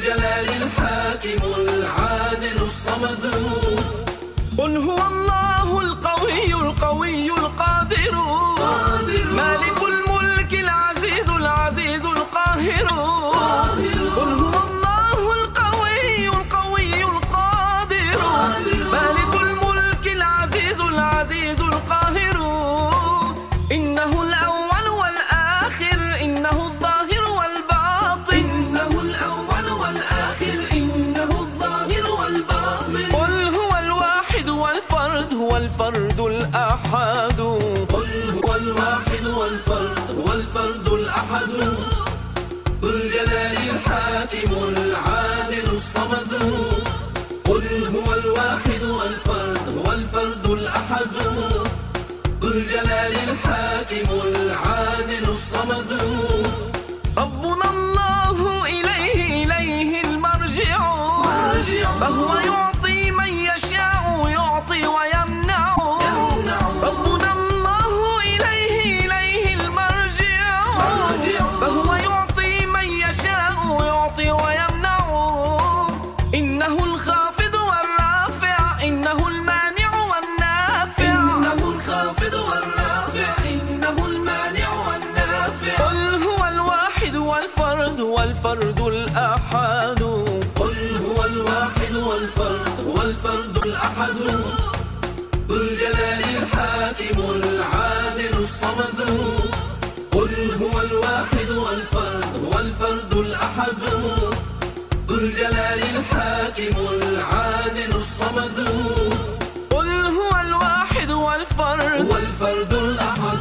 الجلال الحاكم العادل الصمد. قل هو الله القوي القوي القادر، مالك الملك العزيز العزيز القاهر. قل هو الله القوي القوي القادر، مالك الملك العزيز العزيز القاهر. إنه الأول والآخر، إنه الظاهر والباطن، إنه الأول والآخر، إنه الظاهر والباطن. قل هو الواحد والفرد هو الفرد الأحد. قل هو الواحد والفرد هو الفرد الأحد. ذو الجلال الحاكم العادل الصمد. قل هو الواحد والفرد هو الفرد الأحد. ذو الجلال الحاكم العادل الصمد. ربنا الله إليه المرجع، فهو يعطي من يشاء يعطي ويمنع. ربنا الله إليه المرجع، فهو يعطي من يشاء يعطي ويمنع. إنه الخافض والرافع، إنه المانع والنافع. إنه الخافض والرافع، إنه المانع والنافع. قل هو الواحد والفرد والفرد الأحد. قل هو الواحد والفرد هو الفرد الأحد. ذو الجلال الحاكم العادل الصمد. قل هو الواحد والفرد هو الفرد الأحد. ذو الجلال الحاكم العادل الصمد. قل هو الواحد والفرد هو الفرد الأحد.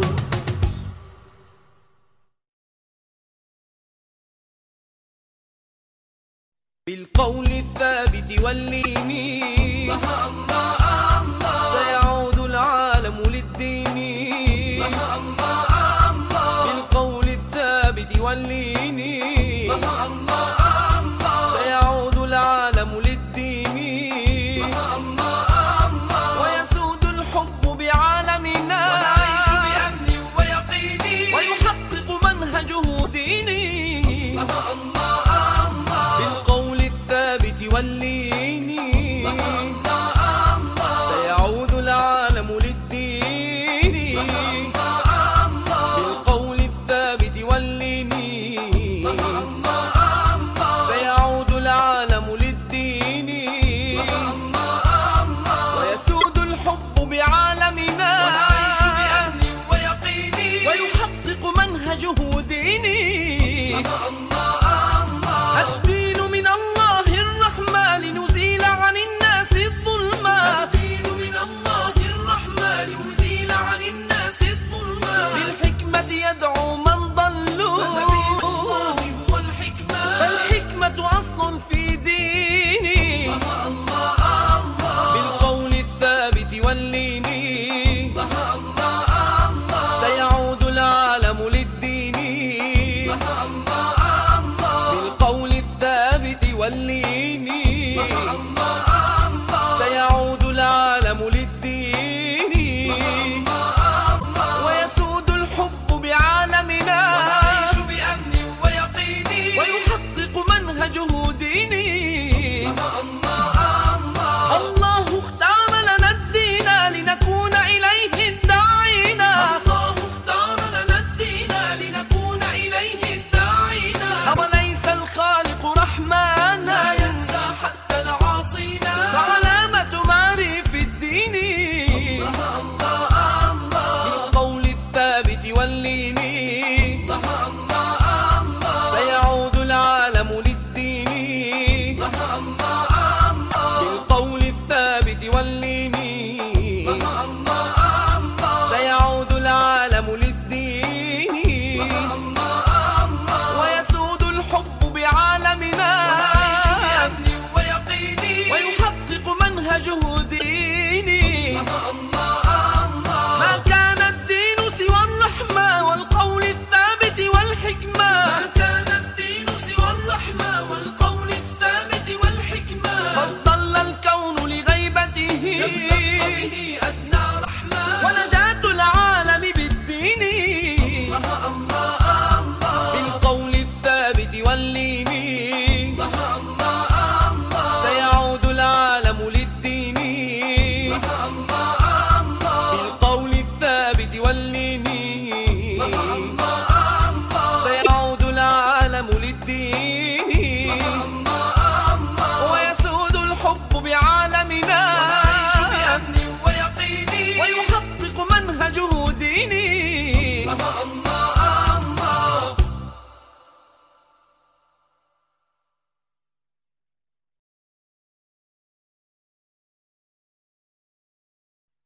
بالقول الثابت واللين سيعود العالم للدين. بالقول الثابت واللين سيعود العالم للدين. ويسود الحب بعالمنا ونعيش بأمن ويقين، ويحقق منهجه ديني. بالقول الثابت واللين سيعود العالم للدين. بالقول الثابت واللين سيعود العالم للدين. ويسود الحب بعالمنا ونعيش بأمن ويقين، ويحقق منهجه ديني. الدين من الله الرحمن نزيل عن الناس الظلما. الدين من الله الرحمن نزيل عن الناس الظلما. بالحكمة يدعو من ضلوا، وسبيل الله هو الحكمة. فالحكمة أصل في ديني. بالقول الثابت واللين سيعود العالم للدين. بالقول الثابت واللين سيعود العالم للدين. ويسود الحب بعالمنا ونعيش بأمن ويقين، ويحقق منهجه ديني. الله اختار لنا الدين لنكون إليه الداعين. الله اختار لنا الدين لنكون إليه الداعين. أوليس الخالق رحمنا لا ينسى حتى العاصي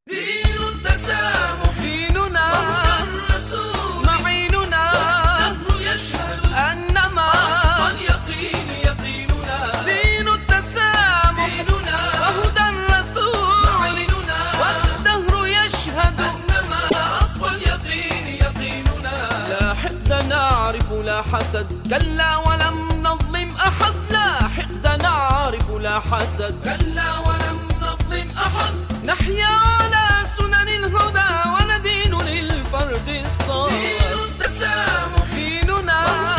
دين التسامح ديننا الرسول معيننا والدهر يشهد أنما أصل اليقين يقيننا دين التسامح ديننا وهدى الرسول معيننا والدهر يشهد أنما أصل اليقين يقيننا لا حقد نعرف لا حسد كلا ولم نظلم أحد لا حقد نعرف لا حسد كلا ولم نظلم أحد نحيا على سنن الهدى وندين للفرد دين الصالح التسامح ديننا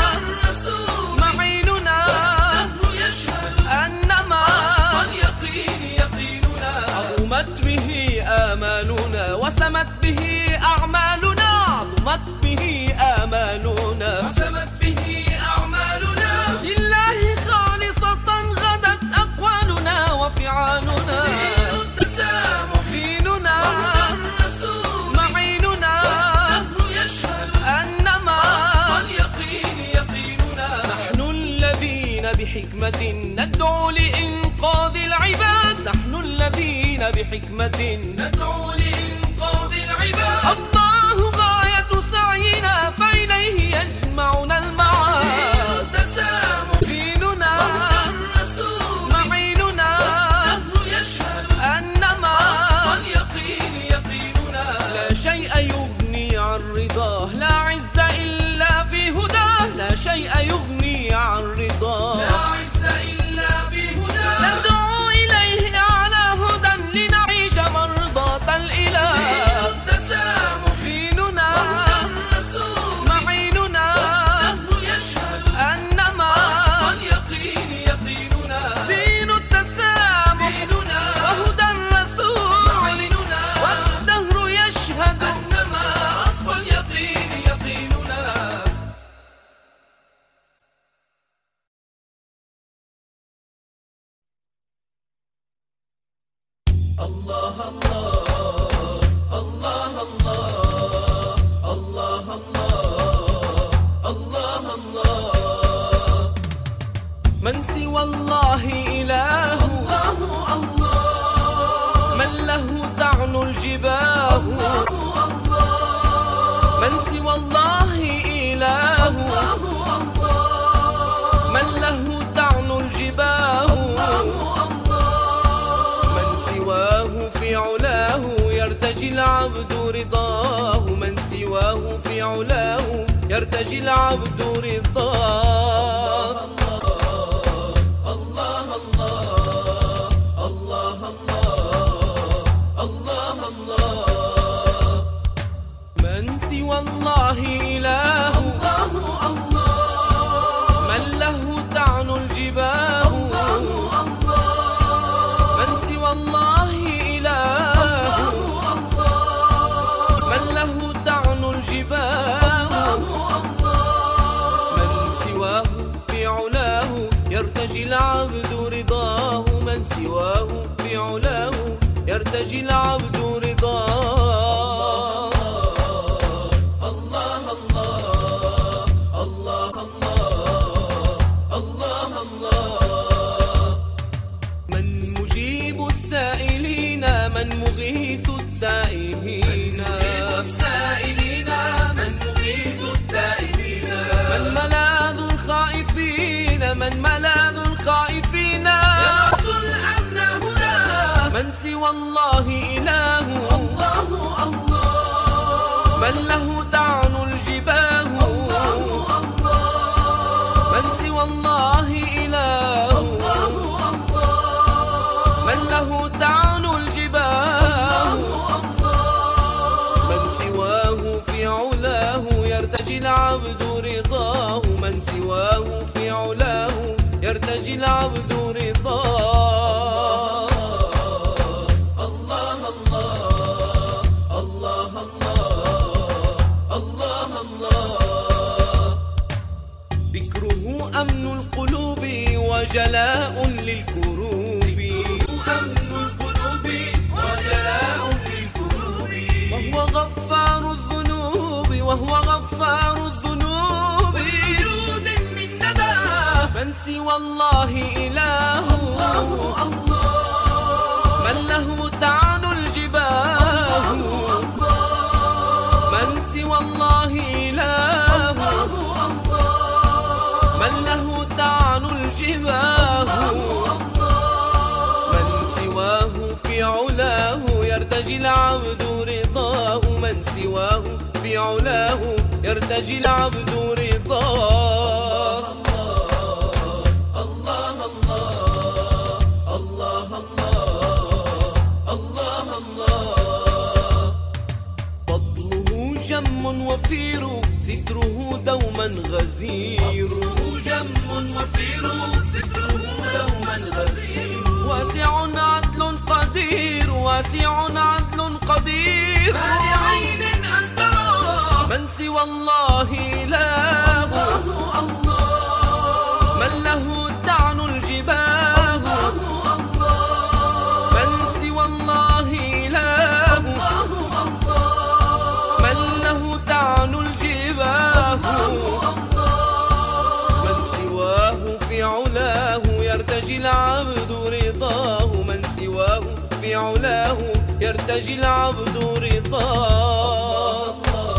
الرسول معيننا والدهر يشهد أنما أصل اليقين يقيننا عظمت به آمالنا وسمت به أعمالنا عظمت به آمالنا وسمت به أعمالنا لله خالصة غدت أقوالنا وفعالنا دين التسامح ديننا الرسول معيننا والدهر يشهد أنما أصل اليقين يقيننا نحن الذين بحكمة ندعو لإنقاذ العباد نحن الذين بحكمة ندعو لإنقاذ العباد الله غاية سعينا فإليه يجمعنا المعاد التسامح ديننا الرسول معيننا والدهر يشهد أنما أصل اليقين يقيننا لا شيء يغني عن رضاه لا عز إلا في هداه لا شيء يغني عن رضاه لا عز إلا في هداه ندعو إليه على هدى لنعيش مرضاة الإله التسامح ديننا الرسول معيننا والدهر يشهد أنما أصل اليقين يقيننا دين التسامح ديننا وهدى الرسول معيننا والدهر يشهد أنما أصل اليقين يقيننا الله الله الله الله الله الله الله الله من سوى الله إله الله الله من له تعنو الجباه الله من سوى الله إله من له تعنو الجباه من سواه في علاه يرتجي العبد رضاه من سواه في علاه يرتجي العبد رضاه الله الله الله الله الله من سوى الله إله من له تعنو الجباه من سوى الله إله من له تعنو الجباه من سواه في علاه يرتجي العبد رضاه من سواه في علاه يرتجي العبد رضاه الله الله الله الله الله من مجيب السائلين من مغيث التائهين السائلين من مغيث التائبين من ملاذ الخائفين من ملاذ الخائفين يبعث الأمن هدى من سوى الله إله الله الله من له تعنو الجباه من سوى الله إله من له تعنو الجباه من سواه في علاه يرتجي العبد رضاه من سواه في علاه يرتجي العبد رضاه الله الله الله الله ذكره أمن القلوب وجلاء للكروب أمن القلوب وجلاء للكروب وهو غفار الذنوب وهو غفار الذنوب وجود من ندى من سوى الله إله الله من له تعنو الجباه علاه يرتجي العبد رضاه. الله الله الله الله الله الله. فضله جم وفير ستره دوما غزير. جم وفير ستره دوما غزير. واسع عدل قدير واسع عدل قدير. ما لعين أن تراه من سوى الله إله. الله من له تعن الجباه. الله من سوى الله إله. من له تعن الجباه. من سواه في علاه يرتجي العبد رضاه. من سواه في علاه يرتجي العبد رضاه.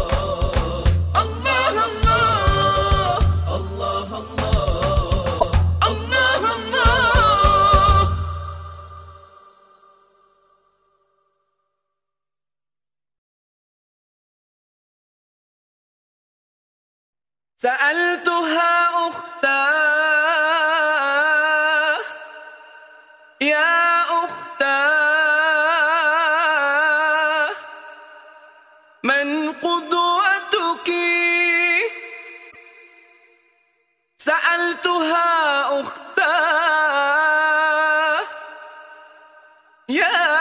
الله الله الله الله الله الله. سألتها أختاه يا أختاه من قدوتك. سألتها أختاه يا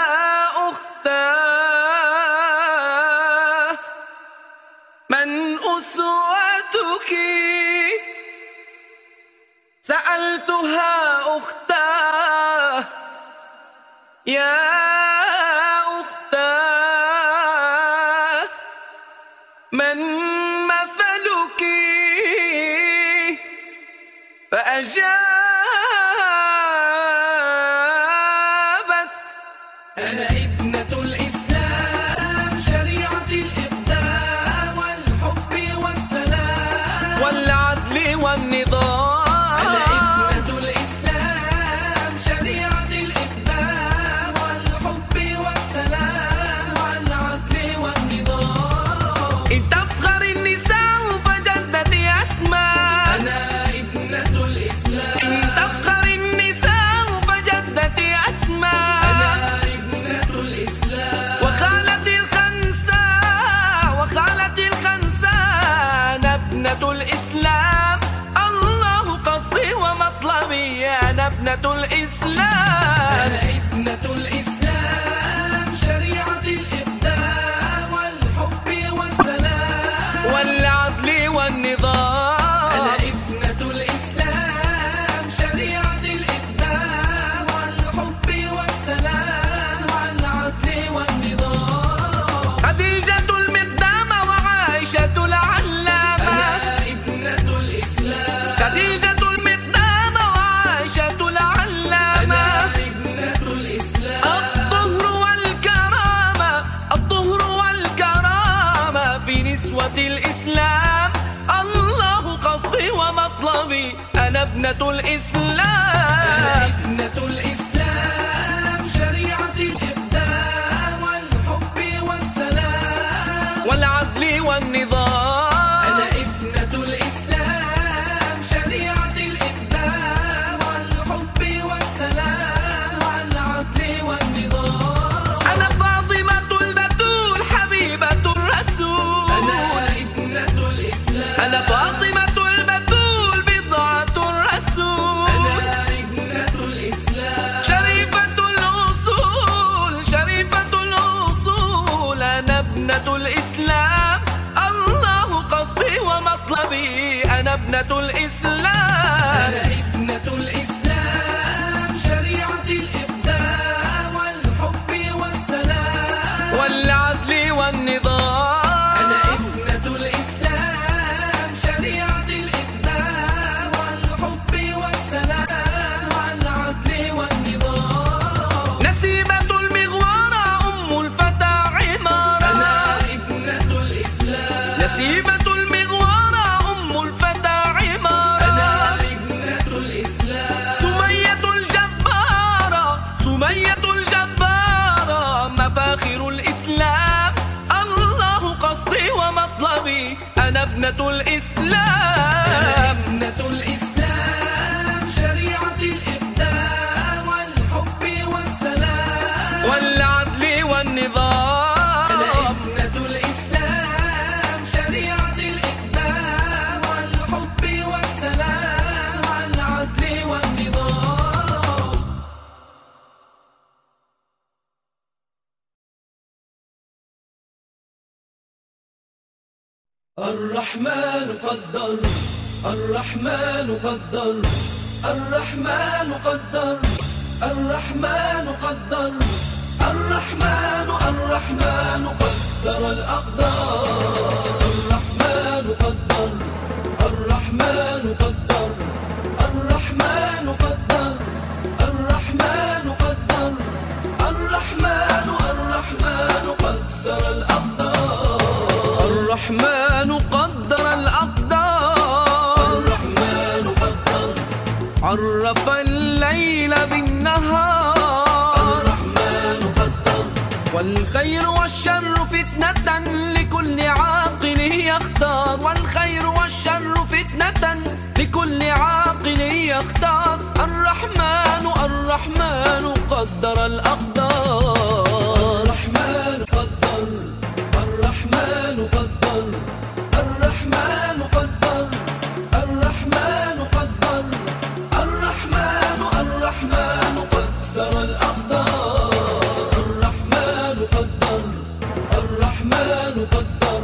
أختاه من أسوتك. سألتها أختاه يا أختاه من مثلك. فأجابت أنا ابنة الإسلام شريعة الإبداع والحب والسلام والعدل والنظام. ابنة الإسلام أنا ابنة الإسلام شريعة الإبداع والحب والسلام والعدل والنظام. أنا ابنة الإسلام شريعة الإبداع والحب والسلام والعدل والنظام. خديجة المقدام وعائشة العلامة. أنا ابنة الإسلام خديجة الإسلام الله قصدي ومطلبي. أنا ابنة الإسلام أنا ابنة الإسلام شريعة الإبداع والحب والسلام والعدل والنظام. أنا ابنة الإسلام شريعة الإبداع والحب والسلام والعدل والنظام. أنا فاطمة البتول حبيبة الرسول. أنا فاطمة البتول بضعة الرسول. أنا الرحمن قدر، الرحمن قدر، الرحمن قدر، الرحمن قدر، الرحمن قدر الأقدار. الرحمن قدر، الرحمن قدر، الرحمن قدر، الرحمن قدر، الرحمن قدر الأقدار. الرحمن قدر الأقدار، الرحمن قدر، عرف الليل بالنهار، الرحمن قدر، والخير والشر فتنة لكل عاقل يختار، والخير والشر فتنة لكل عاقل يختار. الرحمن قدر الأقدار. الرحمن قدر، الرحمن قدر، الرحمن قدر، الرحمن قدر، الرحمن قدر الأقدار. الرحمن قدر، الرحمن قدر،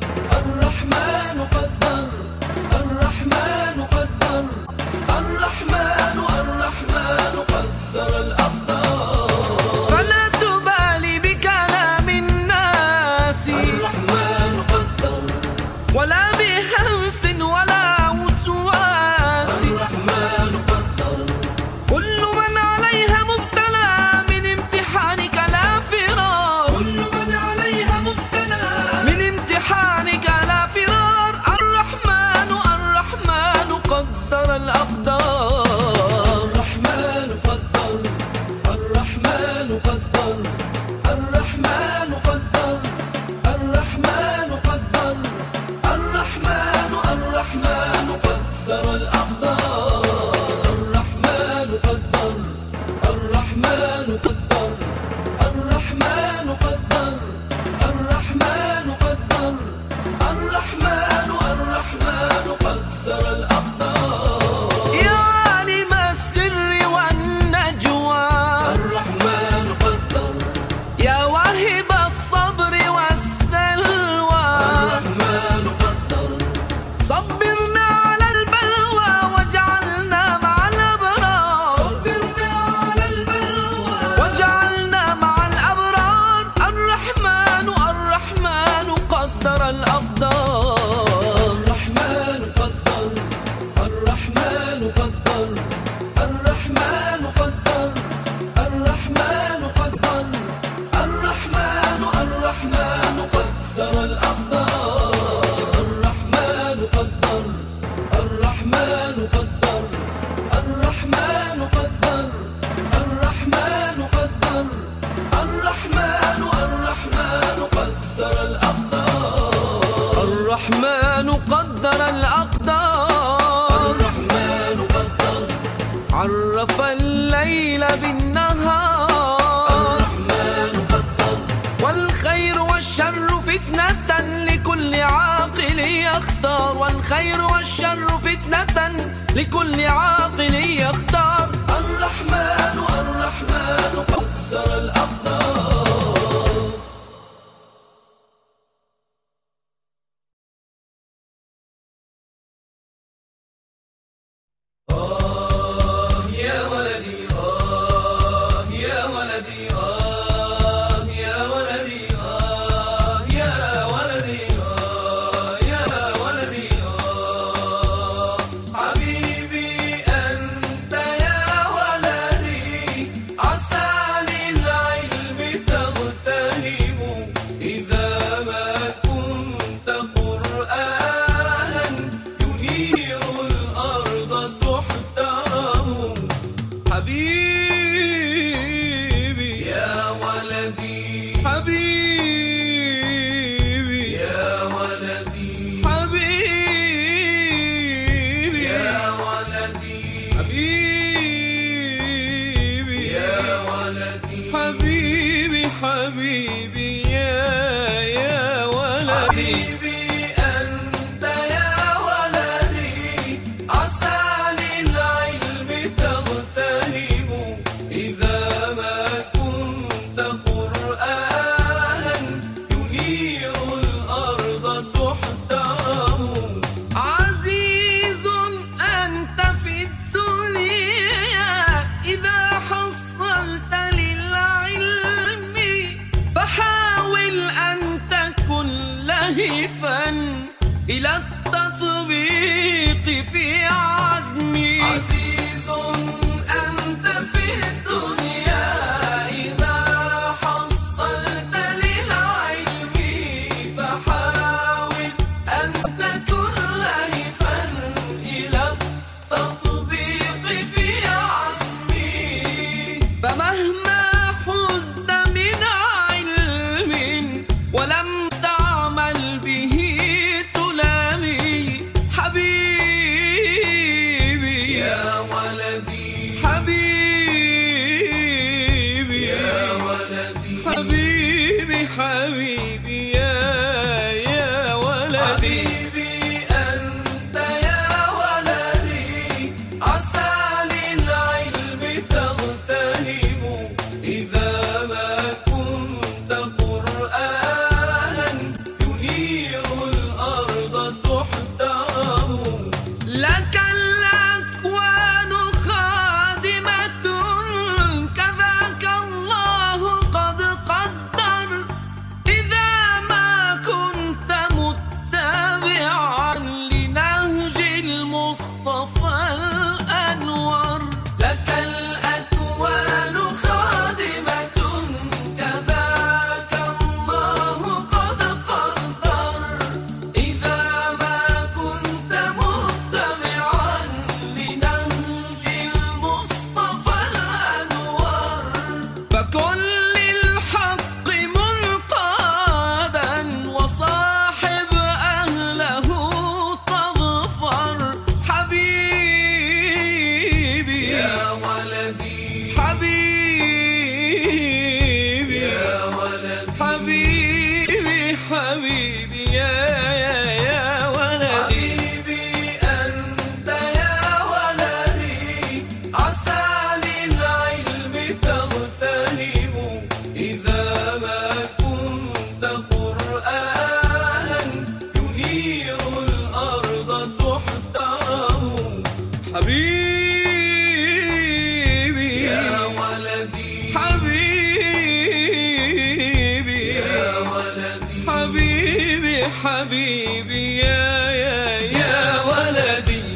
الرحمن قدر، الرحمن قدر، الرحمن قدر الأقدار. فلا تبالي بكلام الناس، الرحمن قدر، ولا بهوس ولا وسواس. الرحمن قدر، كل من عليها مبتلى من امتحانك لا فرار، كل من عليها مبتلى من امتحانك لا فرار. الرحمن قدر الأقدار. الرحمن قدر، الرحمن قدر، الرحمن قدر، الرحمن قدر، الرحمن قدر الأقدار. الرحمن قدر، الرحمن قدر، الرحمن قدر، الرحمن قدر، الرحمن قدر الأقدار. يا عالم السر والنجوى، الرحمن قدر، يا واهب الصبر والسلوى، الرحمن قدر، صبرنا على البلوى واجعلنا مع الأبرار، صبرنا على البلوى واجعلنا مع الأبرار. الرحمن قدر الأقدار. الرحمن قدر، الرحمن قدر، الرحمن قدر، الرحمن قدر، الرحمن قدر الأقدار. الرحمن قدر، الرحمن قدر، الرحمن قدر، الرحمن قدر، الرحمن قدر الأقدار. الرحمن قدر الأقدار، الرحمن قدر، عرف الليل بالنهار، الرحمن قدر، والخير والشر فتنة لكل عاقل يختار، والخير والشر فتنة لكل عاقل يختار. الرحمن قدر الأقدار. يا ولدي، يا ولدي، يا ولدي، يا ولدي، يا ولدي، حبيبي أنت يا ولدي، عسى للعلم تغتنم إذا ما كنت قرآنا ينير الأرض تحترم. حبيبي يا ولدي، حبيبي يا ولدي، حبيبي يا ولدي، حبيبي يا ولدي، حبيبي حبيبي يا ولدي. حبيبي أنت يا ولدي، عسى للعلم تغتنم إذا ما كنت قرآنا ولدي حبيبي يا ولدي حبيبي حبيبي يا ولدي حبيبي أنت يا ولدي عسى للعلم تغتنم إذا ما كنت قرآنا ينير الأرض تحترم حبيبي يا ولدي حبيبي يا ولدي حبيبي حبيبي يا ولدي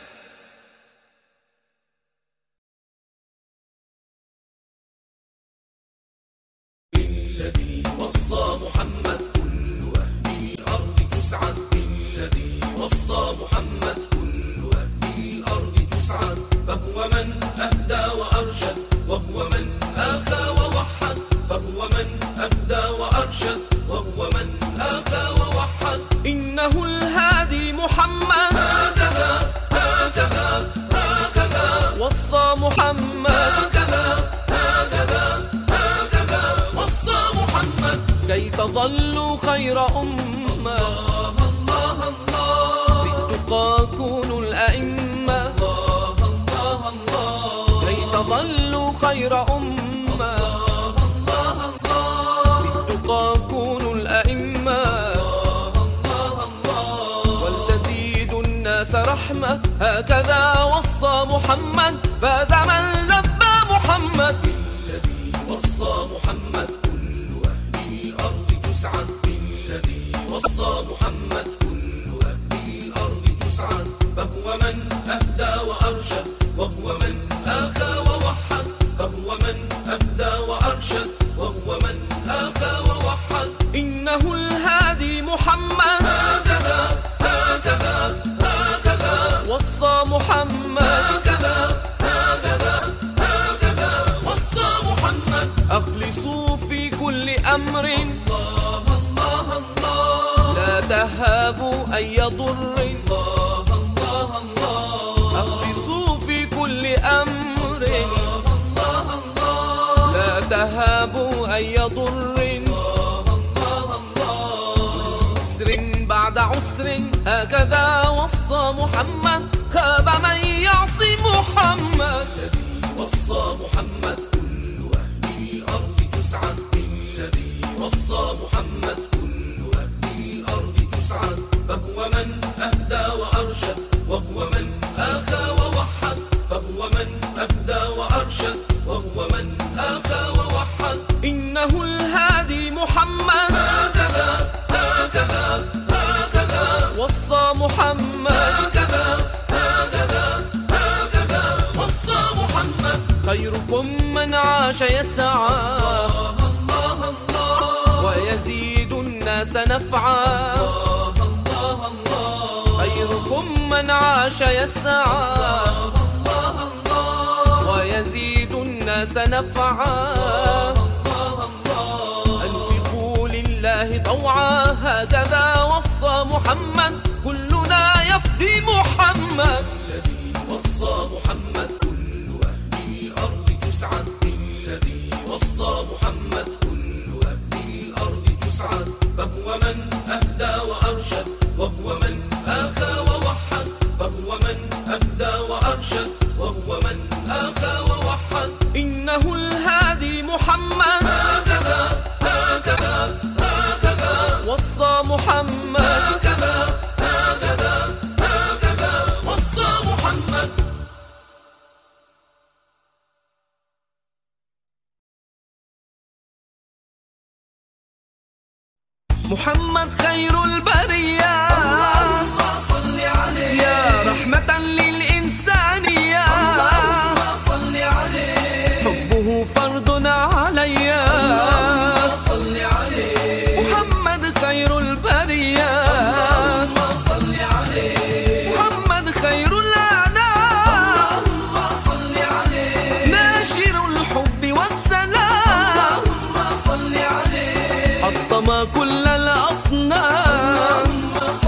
بالذي وصى محمد كل أهل الأرض تسعد بالذي وصى محمد كل أهل الأرض تسعد فهو من أهدى وأرشد وهو من آخى ووحد فهو من أهدى وأرشد وهو من آخى ووحد إنه الهادي محمد هكذا هكذا هكذا وصى محمد هكذا هكذا هكذا وصى محمد كي تظلوا خير أمة الله الله الله بالتقى كونوا الأئمة الله الله الله كي تظلوا خير أمة الله الله بالتقى كونوا الأئمة ولتزيدوا الناس رحمة هكذا وصى محمد فاز من لبى محمد بالذي وصى محمد كل أهل الأرض تسعد بالذي وصى محمد كل أهل الأرض تسعد فهو من أهدى وأرشد وهو من آخى ووحد فهو من أهدى وأرشد وهو من آخى ووحد إنه الهادي محمد هكذا هكذا هكذا وصى محمد هكذا هكذا هكذا وصى محمد أخلصوا في كل أمر الله الله الله لا تهابوا أي ضر الله الله الله أخلصوا في كل أمر الله الله لا تهابوا أي ضر الله الله عسر بعد عسر هكذا وصى محمد خاب من يعصي محمد الذي وصى محمد كل أهل الأرض تسعد بالذي وصى محمد كل أهل الأرض تسعد فهو من أهدى وأرشد وهو من آخى ووحد فهو من أهدى وأرشد وهو من آخى ووحد إنه الهادي محمد هكذا هكذا هكذا وصى محمد هكذا هكذا هكذا وصى محمد خيركم من عاش يسعى الله الله الله ويزيد الناس نفعا الله الله الله خيركم من عاش يسعى الله الله ويزيد الناس نفعا أنفقوا لله طوعا هكذا وصى محمد كلنا يفدي محمد الذي وصى محمد كل أهل الأرض تسعد بالذي وصى محمد كل أهل الأرض تسعد فهو من أهدى وأرشد وهو من آخى ووحد فهو من أهدى وأرشد وهو من آخى ووحد إنه الهادي محمد هكذا هكذا هكذا وصى محمد هكذا هكذا هكذا وصى محمد محمد خير البرية اللهم صل عليه يا رحمة للإنسانية اللهم صل عليه حبه فرض علي اللهم صل عليه محمد خير البرية اللهم صل عليه محمد خير الأعناق اللهم صل عليه ناشر الحب والسلام اللهم صل عليه حطم كل الأصنام اللهم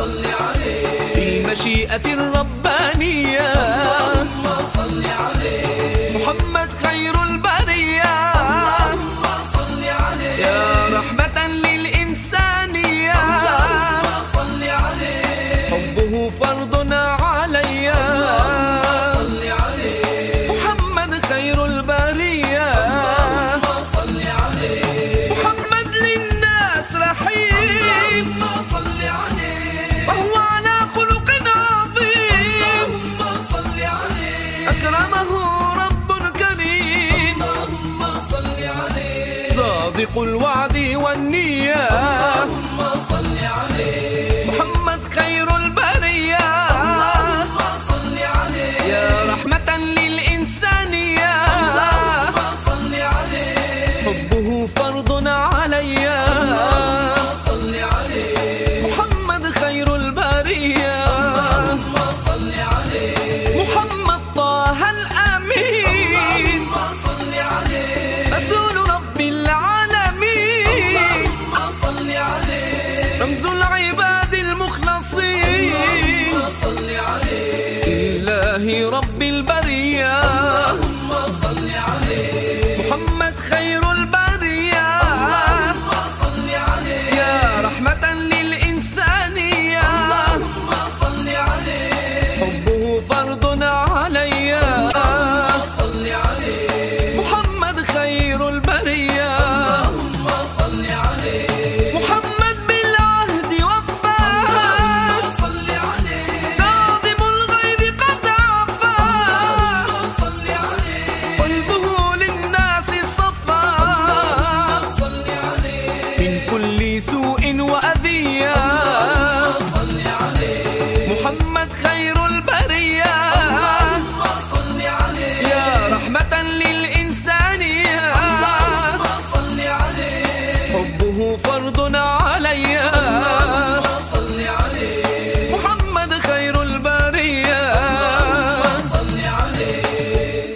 محمد خير البرية اللهم صل عليه يا رحمة للإنسانية اللهم صل عليه حبه فرض علي اللهم صل عليه محمد خير البرية اللهم صل عليه محمد للناس رحيم اللهم صل عليه وهو على خلق عظيم اللهم صل عليه أكرمه رب كريم اللهم صل عليه صادق الوعد والنية اللهم صل عليه محمد خير البرية اللهم صل عليه يا رحمة للإنسانية اللهم صل عليه حبه فرض علي اللهم صل عليه محمد خير البرية اللهم صل عليه محمد طه الأمين اللهم صل عليه رسول رب العالمين اللهم صل عليه رمز العباد المخلصين اللهم صل عليه إلهي رب البرية اللهم صل عليه محمد خير البرية اللهم صل عليه يا رحمة للإنسانية اللهم صل عليه حبه فرض علي اللهم صل عليه محمد خير البرية اللهم صل عليه محمد بالعهد وفى اللهم صل عليه كاظم الغيظ قد عفا اللهم صل عليه قلبه للناس صفا اللهم صل عليه من كل سوء وأذية اللهم صل عليه محمد خير البرية اللهم صل عليه يا رحمة للإنسانية اللهم صل عليه حبه فرض علي اللهم صل عليه محمد خير البرية اللهم صل عليه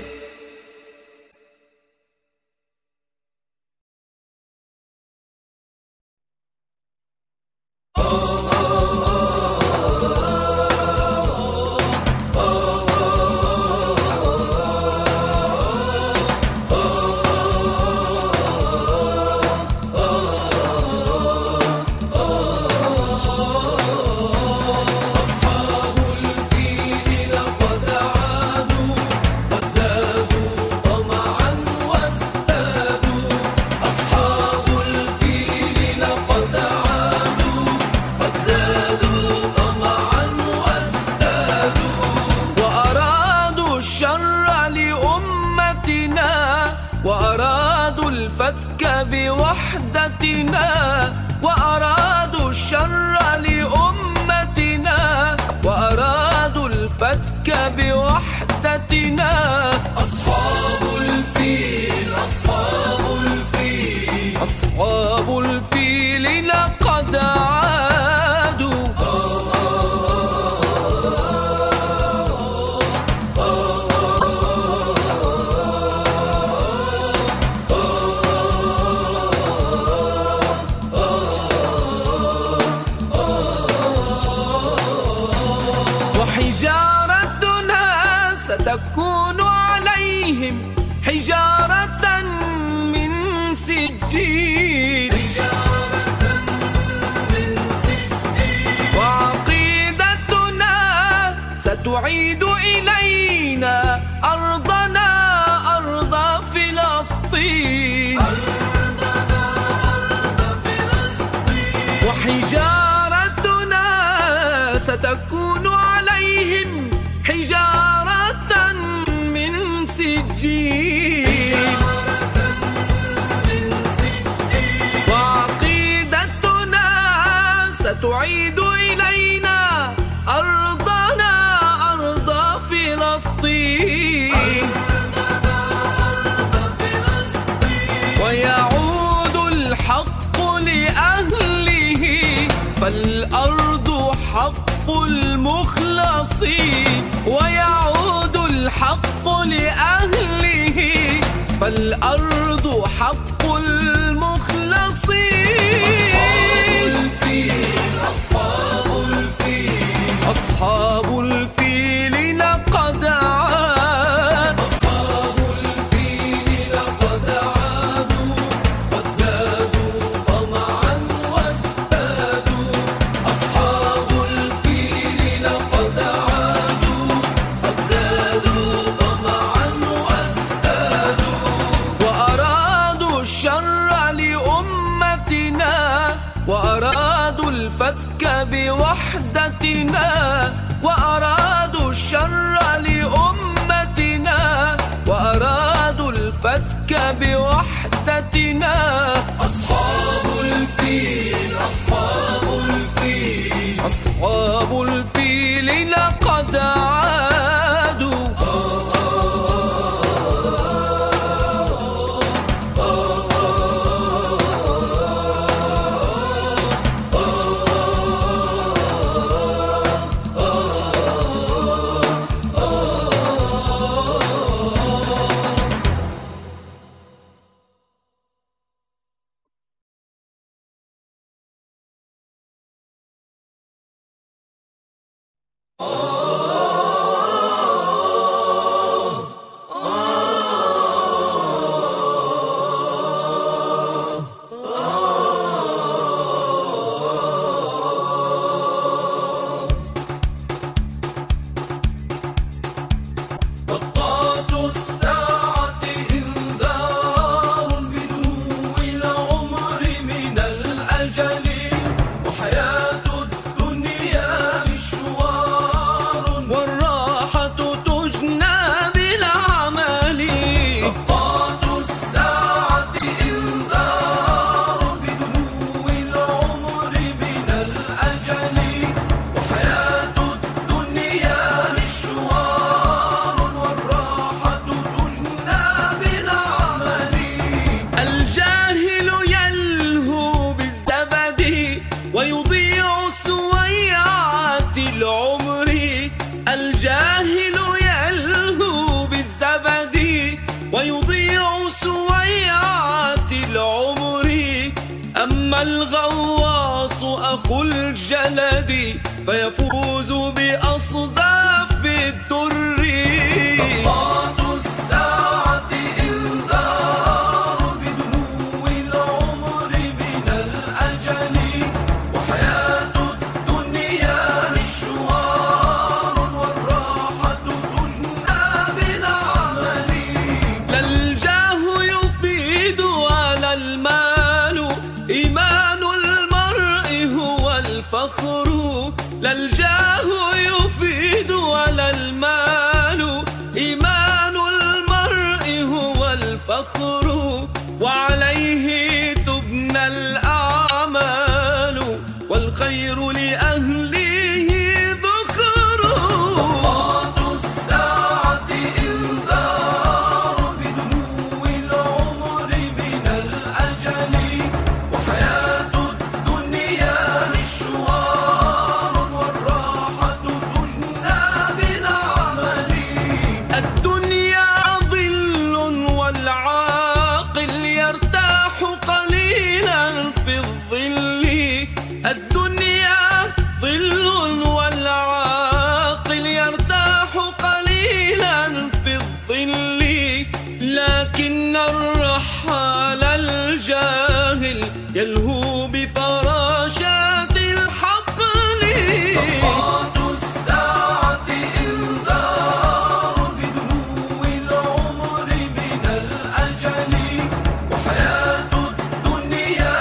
أصحاب الفيل لقد عادوا قد زادوا طمعا وازدادوا أصحاب الفيل لقد عادوا قد زادوا طمعا وازدادوا وأرادوا الشر لأمتنا وأرادوا الفتك بوحدتنا وأرادوا الشر لأمتنا وأرادوا الفتك بوحدتنا أصحاب الفيل أصحاب الفيل أصحاب الفيل لقد عادوا وحجارتنا ستكون عليهم حجارة من سجيل وعقيدتنا ستعيد إلينا أرضنا أرض فلسطين وحجارتنا ستكون عليهم حجارة من سجيل وعقيدتنا ستعيد إلينا أرضنا أرض فلسطين ويعود الحق لأهله فالأرض حق المخلصين ويعود الحق لأهله فالأرض حق المخلصين أصحاب الفيل أصحاب الفيل لقد عاد أصحاب الفيل الفتك بوحدتنا، وأرادوا الشر لأمتنا، وأرادوا الفتك بوحدتنا. أصحاب الفيل أصحاب الفيل أصحاب الفيل لقد عادوا. الغواص أخو الجلد فيفوز بأصداف الدر. طاقات الساعة إنذار بدنو العمر من الأجل، وحياة الدنيا مشوار والراحة تجنى بالعمل. لا الجاه يفيد ولا المال، إيمان المرء هو الفخر. لا الجاه يفيد ولا المال، إيمان المرء هو الفخر. وعليه تبنى الأعمال، والخير لأهله ذخر. طاقات الساعة إنذار بدنو العمر من الأجل، وحياة الدنيا مشوار والراحة تجنى بالعمل. الدنيا ظل والعاقل يرتاح قليلا في الظل. الدنيا ظل والعاقل يرتاح قليلا في الظل، لكن الرحال الجاهل يلهو بفراشات الحقل. طاقات الساعة إنذار بدنو العمر من الأجل، وحياة الدنيا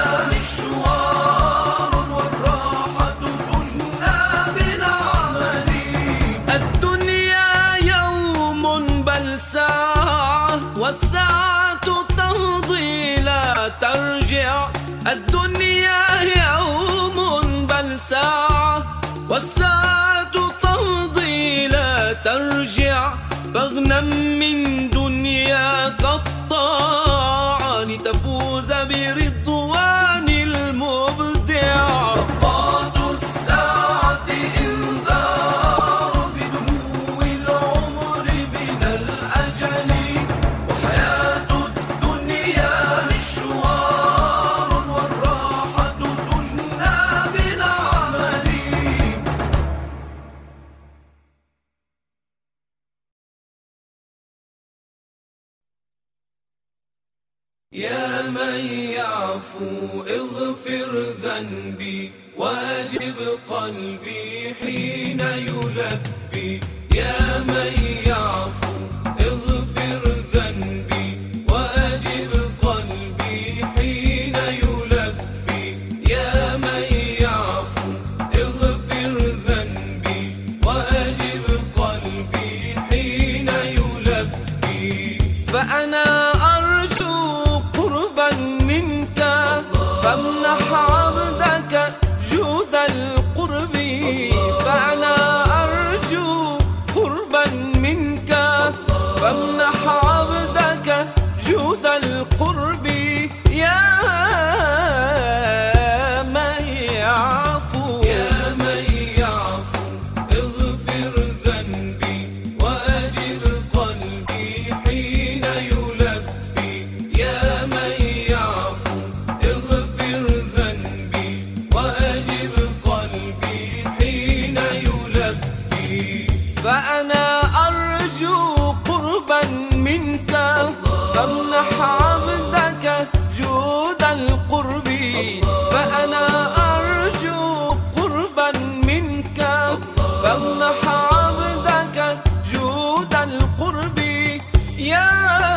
مشوار والراحة تجنى بالعمل. الدنيا يوم بل ساعة، والساعة تمضي لا ترجع. الدنيا يوم بل ساعة، والساعة تمضي لا ترجع. فاغنم من دنياك الطاعة لتفوز برضوان المبدع. طاقات الساعة إنذار بدنو العمر من الأجل، وحياة الدنيا مشوار والراحة تجنى بالعمل. يا من يعفو اغفر ذنبي، واجب قلبي حين يلبي. يا من يعفو اغفر ذنبي، واجب قلبي حين يلبي. يا من يعفو القرب يا من يعفو يا من يعفو اغفر ذنبي وأجر قلبي حين يلبي يا من يعفو اغفر ذنبي وأجر قلبي حين يلبي فأنا أرجو قربا منك فامنح عبدك جود القرب فأنا أرجو قربا منك فامنح عبدك جود القرب يا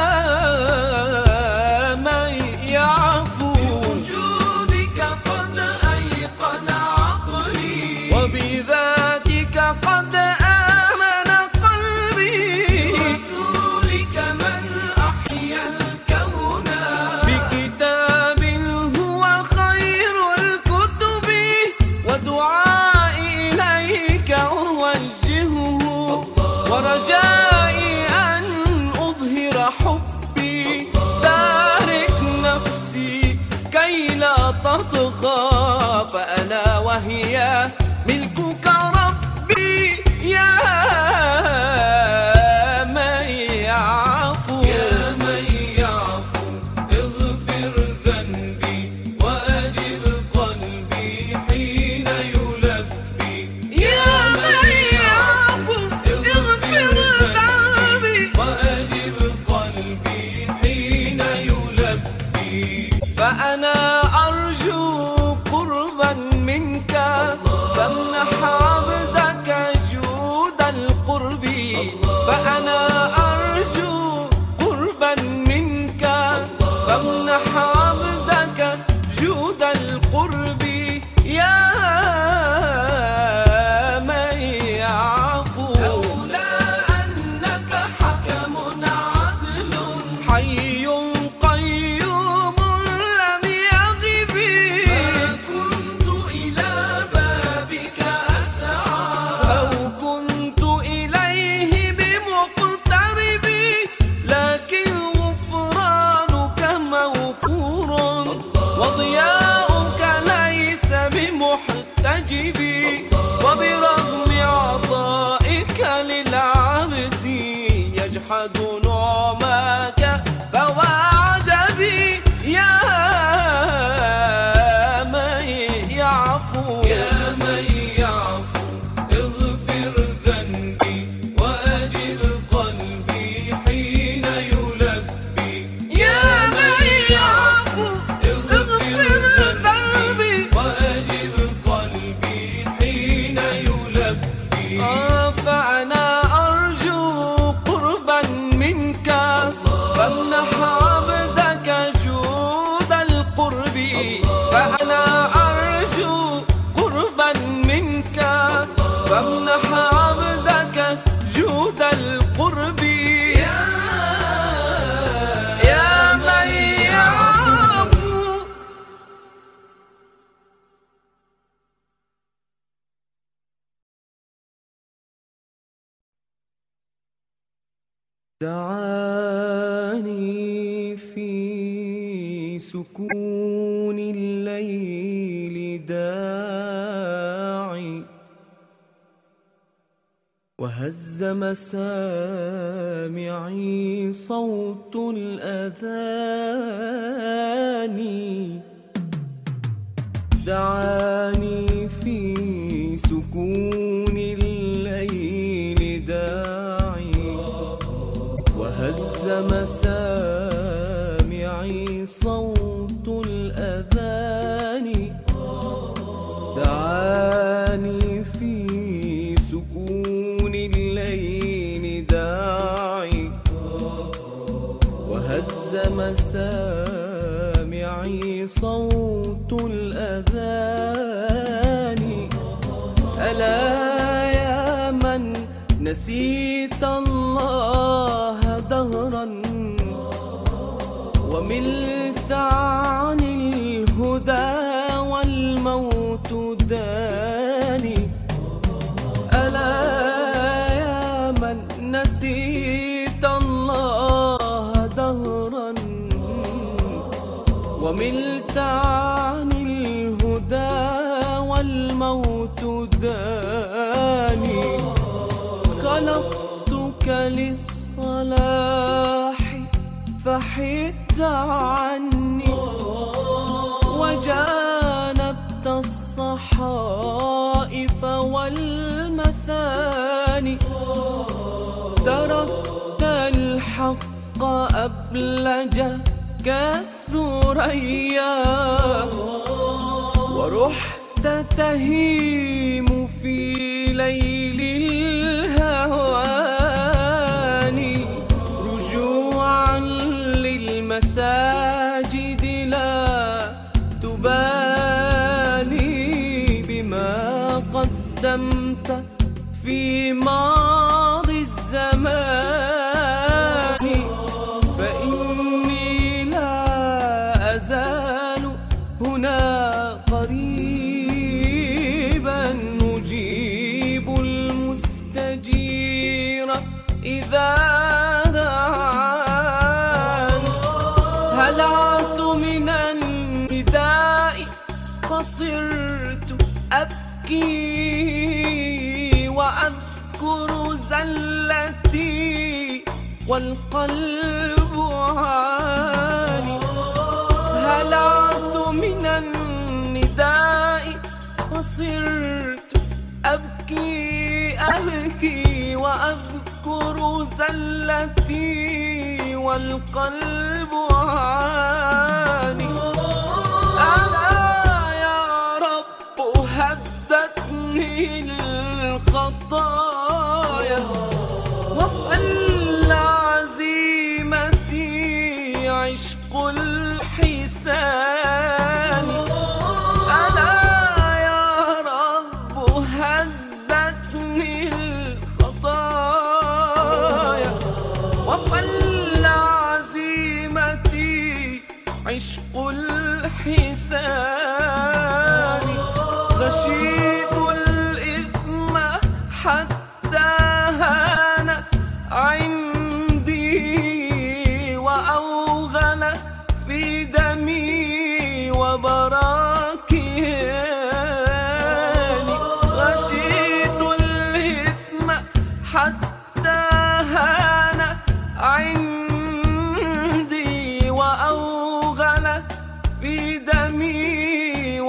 من يعفو بوجودك قد أيقن عقلي وبذاتك قد آمن قلبي رسولك من أحيا الكون بكتاب هو خير الكتب ودعائي إليك أوجهه ورجائي أن أظهر حبي تارك نفسي كي لا تطغى فأنا وهي ملكك ربي يا من يعفو يا من يعفو اغفر ذنبي وأجر قلبي حين يلبي يا من يعفو اغفر ذنبي وأجر قلبي حين يلبي فأنا أرجو قربا منك فامنح عبدك جود القرب فأنا أرجو قربا منك فامنح عبدك جود القرب يا من يعفو لولا أنك حكم عدل حي قيوم لم يغب كنت إلى بابك أسعى أو كنت إليه بمقترب لكن غفرانك موفور وضياؤك ليس بمحتجب وبرغم عطائك للعبد يجحد نعماك فهو عجبي يا من يعفو يا من يعفو اغفر ذنبي وأجر قلبي حين يلبي يا من يعفو اغفر ذنبي وأجر قلبي حين يلبي فأنا أرجو قربا منك فامنح عبدك جود القرب فأنا أرجو قربا منك فامنح عبدك جود القرب يا من يعفو دعاني في سكون الليل داعي وهز مسامعي صوت الأذان دعاني في سكون الليل داعي وهز مسامعي صوت الأذان دعاني في سكون الليل داعي وهز مسامعي صوت الأذان ألا يا من نسيت الله دهرا وملت عن الهدى والموت داني ألا يا من نسيت الله دهرا وملت عن الهدى والموت داني. خلقتك للصلاح فحدت عني، وجانبت الصحائف والمثاني. تركت الحق أبلج كالثريا، ورحت تهيم في ليل الهواني. رجوعا للمساجد لا تبالي بما قدمت في ماضي الزمان. فإني لا أزال هنا قريبا أجيب المستجير إذا دعان. هلعت من النداء فصرت أبكي وأذكر زلتي والقلب عاني. هلعت من النداء فصرت أبكي وأذكر زلتي والقلب عاني. ألا يا رب هدتني الخطايا، وفل عزيمتي عشق الحسان. ألا يا رب هدتني الخطايا، وفل عزيمتي عشق الحسان. غشيت الإثم حتى هان عندي، وأوغل في دمي وبراكياني. غشيت الإثم حتى هان عندي، وأوغل في دمي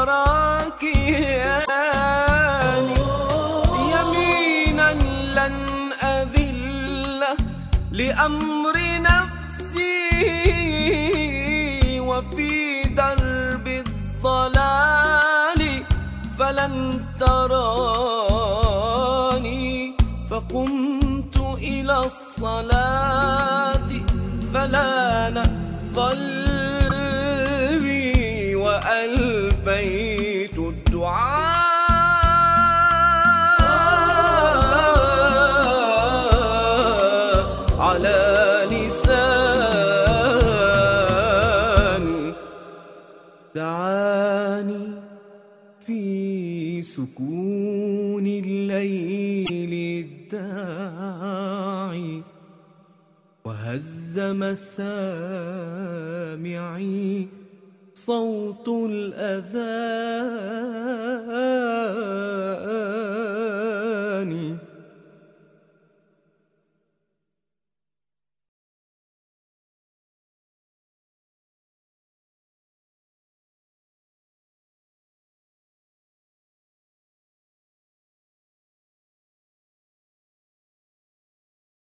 وبراكياني. يمينا لن أذل لأمر نفسي، وفي درب الضلال فلن تراني. فقمت إلى الصلاة فلان قلبي، وألفيت الدعاء على لساني. دعاني في سكون الليل الداعي، وهز مسامعي صوت الأذان.